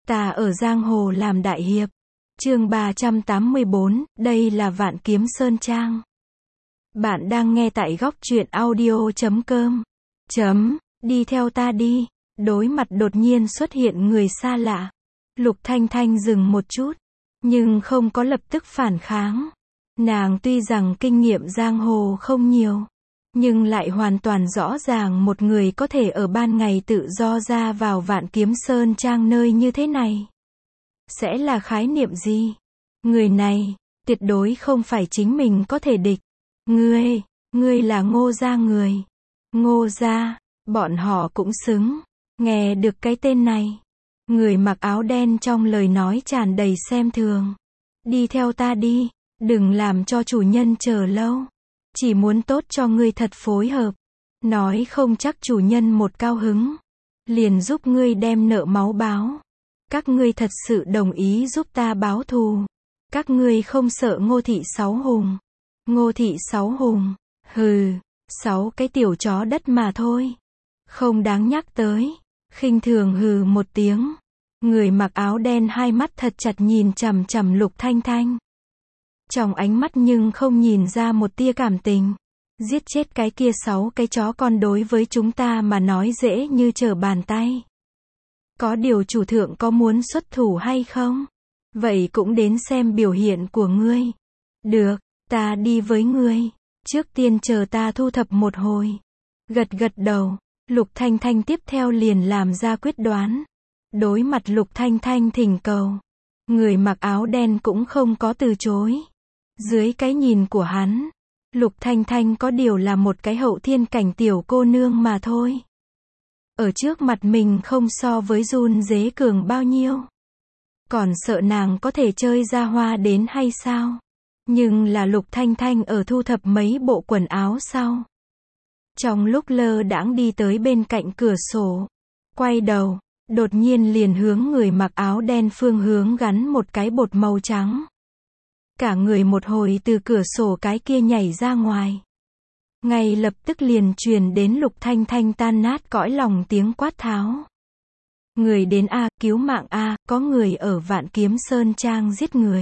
Ta ở giang hồ làm đại hiệp. Chương 384, đây là Vạn Kiếm Sơn Trang. Bạn đang nghe tại góc truyện audio.com. Đi theo ta đi. Đối mặt đột nhiên xuất hiện người xa lạ. Lục Thanh Thanh dừng một chút, nhưng không có lập tức phản kháng. Nàng tuy rằng kinh nghiệm giang hồ không nhiều, nhưng lại hoàn toàn rõ ràng một người có thể ở ban ngày tự do ra vào Vạn Kiếm Sơn Trang nơi như thế này sẽ là khái niệm gì? Người này, tuyệt đối không phải chính mình có thể địch. Ngươi là Ngô gia người. Ngô gia, bọn họ cũng xứng nghe được cái tên này. Người mặc áo đen trong lời nói tràn đầy xem thường. Đi theo ta đi, đừng làm cho chủ nhân chờ lâu. Chỉ muốn tốt cho ngươi thật phối hợp. Nói không chắc chủ nhân một cao hứng, liền giúp ngươi đem nợ máu báo. Các ngươi thật sự đồng ý giúp ta báo thù. Các ngươi không sợ Ngô thị sáu hùng. Ngô thị sáu hùng, hừ, 6 cái tiểu chó đất mà thôi. Không đáng nhắc tới. Khinh thường hừ một tiếng. Người mặc áo đen hai mắt thật chặt nhìn chằm chằm Lục Thanh Thanh. Trong ánh mắt nhưng không nhìn ra một tia cảm tình. Giết chết cái kia 6 cái chó con đối với chúng ta mà nói dễ như trở bàn tay. Có điều chủ thượng có muốn xuất thủ hay không? Vậy cũng đến xem biểu hiện của ngươi. Được, ta đi với ngươi. Trước tiên chờ ta thu thập một hồi. Gật đầu, Lục Thanh Thanh tiếp theo liền làm ra quyết đoán. Đối mặt Lục Thanh Thanh thỉnh cầu, người mặc áo đen cũng không có từ chối. Dưới cái nhìn của hắn, Lục Thanh Thanh có điều là một cái hậu thiên cảnh tiểu cô nương mà thôi. Ở trước mặt mình không so với run dế cường bao nhiêu. Còn sợ nàng có thể chơi ra hoa đến hay sao? Nhưng là Lục Thanh Thanh ở thu thập mấy bộ quần áo sau. Trong lúc lơ đãng đi tới bên cạnh cửa sổ, quay đầu, đột nhiên liền hướng người mặc áo đen phương hướng gắn một cái bột màu trắng. Cả người một hồi từ cửa sổ cái kia nhảy ra ngoài. Ngay lập tức liền truyền đến Lục Thanh Thanh tan nát cõi lòng tiếng quát tháo. Người đến a, cứu mạng a, có người ở Vạn Kiếm Sơn Trang giết người.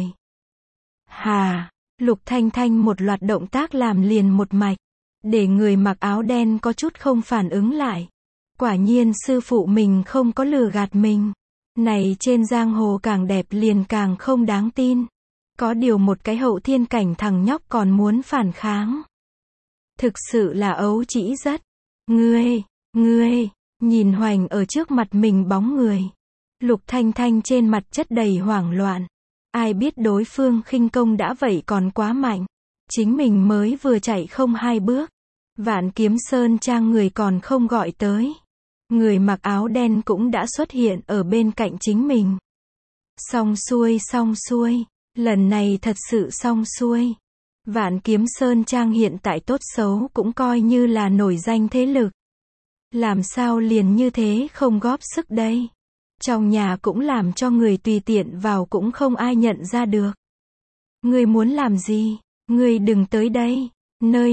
Hà, Lục Thanh Thanh một loạt động tác làm liền một mạch, để người mặc áo đen có chút không phản ứng lại. Quả nhiên sư phụ mình không có lừa gạt mình. Này trên giang hồ càng đẹp liền càng không đáng tin. Có điều một cái hậu thiên cảnh thằng nhóc còn muốn phản kháng. Thực sự là ấu trĩ rất. Ngươi, nhìn hoành ở trước mặt mình bóng người. Lục Thanh Thanh trên mặt chất đầy hoảng loạn. Ai biết đối phương khinh công đã vậy còn quá mạnh. Chính mình mới vừa chạy không 2 bước. Vạn Kiếm Sơn Trang người còn không gọi tới. Người mặc áo đen cũng đã xuất hiện ở bên cạnh chính mình. Xong xuôi. Lần này thật sự xong xuôi. Vạn Kiếm Sơn Trang hiện tại tốt xấu cũng coi như là nổi danh thế lực. Làm sao liền như thế không góp sức đây? Trong nhà cũng làm cho người tùy tiện vào cũng không ai nhận ra được. Ngươi muốn làm gì? Ngươi đừng tới đây. Nơi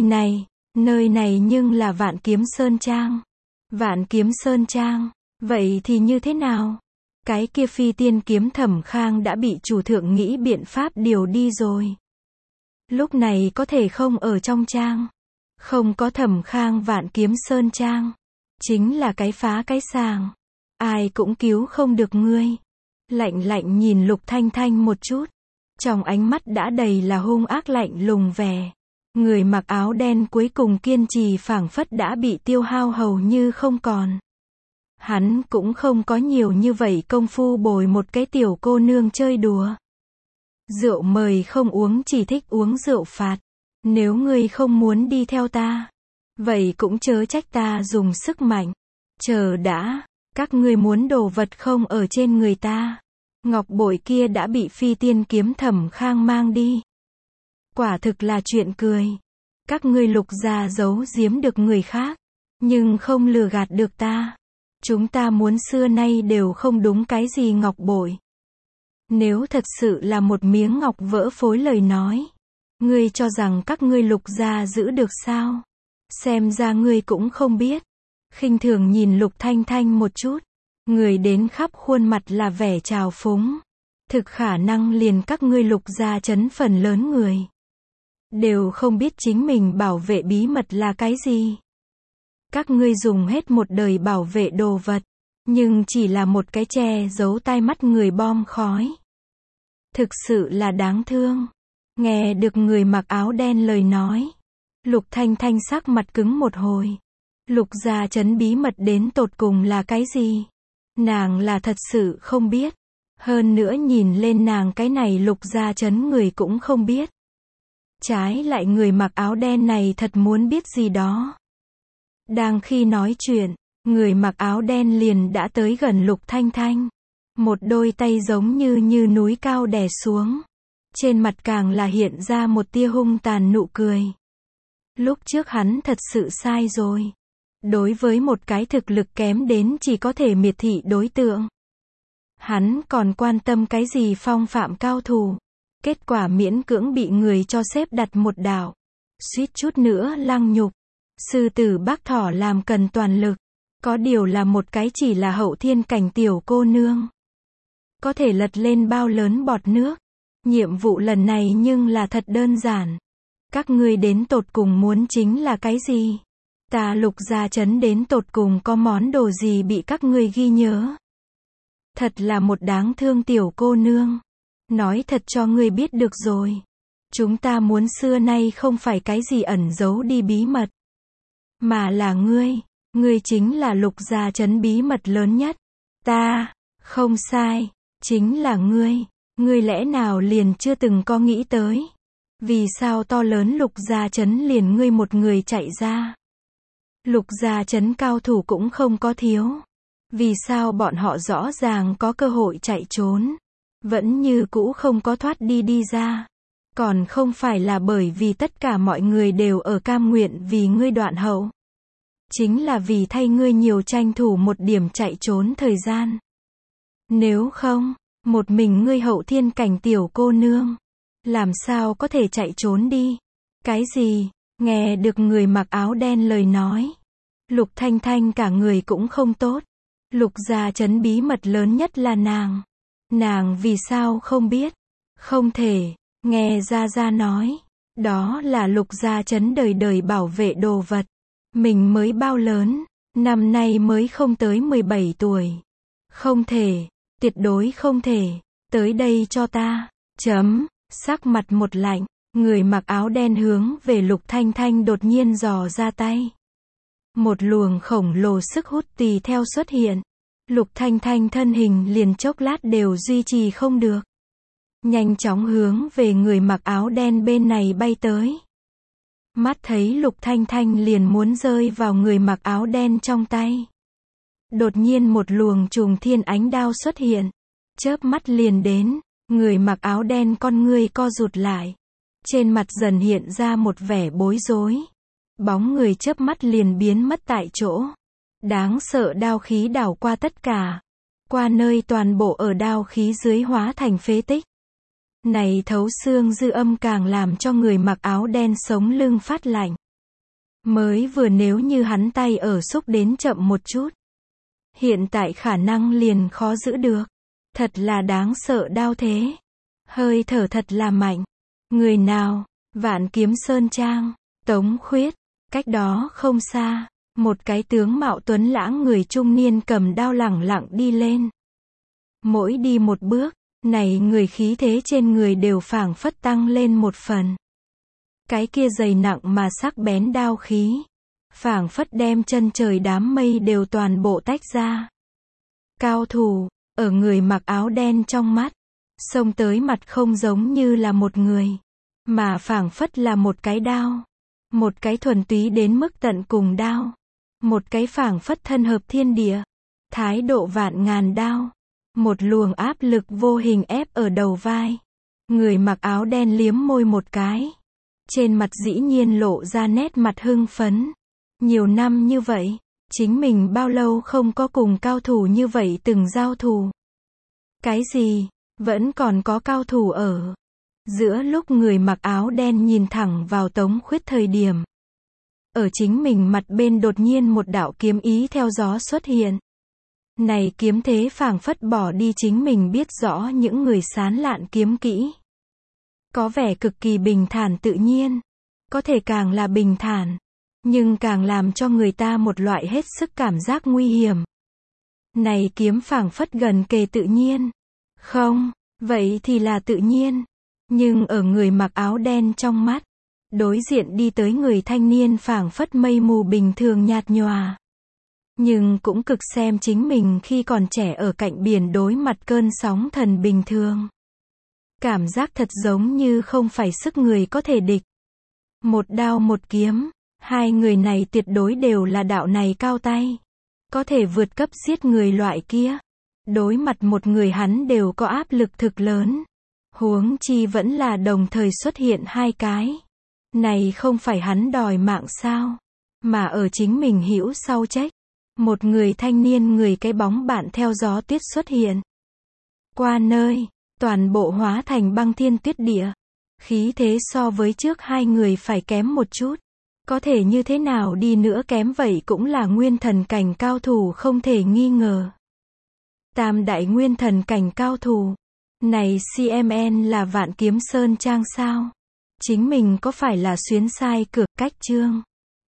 này nhưng là Vạn Kiếm Sơn Trang. Vạn Kiếm Sơn Trang, vậy thì như thế nào? Cái kia phi tiên kiếm Thẩm Khang đã bị chủ thượng nghĩ biện pháp điều đi rồi. Lúc này có thể không ở trong trang. Không có Thẩm Khang Vạn Kiếm Sơn Trang. Chính là cái phá cái sàng. Ai cũng cứu không được ngươi. Lạnh nhìn Lục Thanh Thanh một chút. Trong ánh mắt đã đầy là hung ác lạnh lùng vẻ. Người mặc áo đen cuối cùng kiên trì phảng phất đã bị tiêu hao hầu như không còn. Hắn cũng không có nhiều như vậy công phu bồi một cái tiểu cô nương chơi đùa. Rượu mời không uống, chỉ thích uống rượu phạt. Nếu ngươi không muốn đi theo ta, vậy cũng chớ trách ta dùng sức mạnh. Chờ đã, các ngươi muốn đồ vật không ở trên người ta. Ngọc bội kia đã bị phi tiên kiếm Thẩm Khang mang đi. Quả thực là chuyện cười. Các ngươi Lục gia giấu giếm được người khác, nhưng không lừa gạt được ta. Chúng ta muốn xưa nay đều không đúng cái gì ngọc bội. Nếu thật sự là một miếng ngọc vỡ phối lời nói, ngươi cho rằng các ngươi Lục gia giữ được sao? Xem ra ngươi cũng không biết. Khinh thường nhìn Lục Thanh Thanh một chút. Người đến khắp khuôn mặt là vẻ trào phúng. Thực khả năng liền các ngươi Lục gia trấn phần lớn người đều không biết chính mình bảo vệ bí mật là cái gì. Các ngươi dùng hết một đời bảo vệ đồ vật, nhưng chỉ là một cái che giấu tai mắt người bom khói. Thực sự là đáng thương. Nghe được người mặc áo đen lời nói, Lục Thanh Thanh sắc mặt cứng một hồi. Lục gia trấn bí mật đến tột cùng là cái gì? Nàng là thật sự không biết. Hơn nữa nhìn lên nàng cái này Lục gia trấn người cũng không biết. Trái lại người mặc áo đen này thật muốn biết gì đó. Đang khi nói chuyện, người mặc áo đen liền đã tới gần Lục Thanh Thanh. Một đôi tay giống như núi cao đè xuống. Trên mặt càng là hiện ra một tia hung tàn nụ cười. Lúc trước hắn thật sự sai rồi. Đối với một cái thực lực kém đến chỉ có thể miệt thị đối tượng. Hắn còn quan tâm cái gì phong phạm cao thủ. Kết quả miễn cưỡng bị người cho xếp đặt một đạo. Suýt chút nữa lăng nhục. Sư tử Bác Thỏ làm cần toàn lực. Có điều là một cái chỉ là hậu thiên cảnh tiểu cô nương. Có thể lật lên bao lớn bọt nước. Nhiệm vụ lần này nhưng là thật đơn giản. Các ngươi đến tột cùng muốn chính là cái gì? Ta Lục gia trấn đến tột cùng có món đồ gì bị các ngươi ghi nhớ? Thật là một đáng thương tiểu cô nương. Nói thật cho ngươi biết được rồi. Chúng ta muốn xưa nay không phải cái gì ẩn giấu đi bí mật. Mà là ngươi. Ngươi chính là Lục gia trấn bí mật lớn nhất. Ta, không sai. Chính là ngươi. Ngươi lẽ nào liền chưa từng có nghĩ tới? Vì sao to lớn Lục gia trấn liền ngươi một người chạy ra? Lục gia trấn cao thủ cũng không có thiếu. Vì sao bọn họ rõ ràng có cơ hội chạy trốn, vẫn như cũ không có thoát đi ra? Còn không phải là bởi vì tất cả mọi người đều ở cam nguyện vì ngươi đoạn hậu. Chính là vì thay ngươi nhiều tranh thủ một điểm chạy trốn thời gian. Nếu không, một mình ngươi hậu thiên cảnh tiểu cô nương, làm sao có thể chạy trốn đi? Cái gì? Nghe được người mặc áo đen lời nói, Lục Thanh Thanh cả người cũng không tốt. Lục gia trấn bí mật lớn nhất là nàng. Nàng vì sao không biết? Không thể. Nghe Gia nói, đó là Lục gia trấn đời đời bảo vệ đồ vật. Mình mới bao lớn, năm nay mới không tới 17 tuổi. Không thể, tuyệt đối không thể. Tới đây cho ta. Sắc mặt một lạnh, người mặc áo đen hướng về Lục Thanh Thanh đột nhiên giò ra tay. Một luồng khổng lồ sức hút tùy theo xuất hiện. Lục Thanh Thanh thân hình liền chốc lát đều duy trì không được. Nhanh chóng hướng về người mặc áo đen bên này bay tới. Mắt thấy Lục Thanh Thanh liền muốn rơi vào người mặc áo đen trong tay. Đột nhiên một luồng trùng thiên ánh đao xuất hiện. Chớp mắt liền đến, người mặc áo đen con ngươi co rụt lại. Trên mặt dần hiện ra một vẻ bối rối. Bóng người chớp mắt liền biến mất tại chỗ. Đáng sợ đao khí đảo qua tất cả. Qua nơi toàn bộ ở đao khí dưới hóa thành phế tích. Này thấu xương dư âm càng làm cho người mặc áo đen sống lưng phát lạnh. Mới vừa nếu như hắn tay ở xúc đến chậm một chút. Hiện tại khả năng liền khó giữ được. Thật là đáng sợ đao thế. Hơi thở thật là mạnh. Người nào? Vạn Kiếm Sơn Trang. Tống Khuyết. Cách đó không xa. Một cái tướng mạo tuấn lãng người trung niên cầm đao lẳng lặng đi lên. Mỗi đi một bước, này người khí thế trên người đều phảng phất tăng lên một phần. Cái kia dày nặng mà sắc bén đao khí, phảng phất đem chân trời đám mây đều toàn bộ tách ra. Cao thủ, ở người mặc áo đen trong mắt, xông tới mặt không giống như là một người, mà phảng phất là một cái đao. Một cái thuần túy đến mức tận cùng đao. Một cái phảng phất thân hợp thiên địa. Thái độ vạn ngàn đao. Một luồng áp lực vô hình ép ở đầu vai. Người mặc áo đen liếm môi một cái. Trên mặt dĩ nhiên lộ ra nét mặt hưng phấn. Nhiều năm như vậy, chính mình bao lâu không có cùng cao thủ như vậy từng giao thủ. Cái gì? Vẫn còn có cao thủ ở. Giữa lúc người mặc áo đen nhìn thẳng vào Tống Khuyết thời điểm. Ở chính mình mặt bên đột nhiên một đạo kiếm ý theo gió xuất hiện. Này kiếm thế phảng phất bỏ đi chính mình biết rõ những người sán lạn kiếm kỹ. Có vẻ cực kỳ bình thản tự nhiên. Có thể càng là bình thản, nhưng càng làm cho người ta một loại hết sức cảm giác nguy hiểm. Này kiếm phảng phất gần kề tự nhiên. Không, vậy thì là tự nhiên. Nhưng ở người mặc áo đen trong mắt, đối diện đi tới người thanh niên phảng phất mây mù bình thường nhạt nhòa. Nhưng cũng cực xem chính mình khi còn trẻ ở cạnh biển đối mặt cơn sóng thần bình thường. Cảm giác thật giống như không phải sức người có thể địch. Một đao một kiếm, hai người này tuyệt đối đều là đạo này cao tay. Có thể vượt cấp giết người loại kia. Đối mặt một người hắn đều có áp lực thực lớn. Huống chi vẫn là đồng thời xuất hiện hai cái. Này không phải hắn đòi mạng sao? Mà ở chính mình hữu sau trách. Một người thanh niên người cái bóng bạn theo gió tuyết xuất hiện. Qua nơi, toàn bộ hóa thành băng thiên tuyết địa. Khí thế so với trước hai người phải kém một chút. Có thể như thế nào đi nữa kém vậy cũng là nguyên thần cảnh cao thủ không thể nghi ngờ. Tam đại nguyên thần cảnh cao thủ. Này CMN là Vạn Kiếm Sơn Trang sao? Chính mình có phải là xuyến sai cửa cách chương?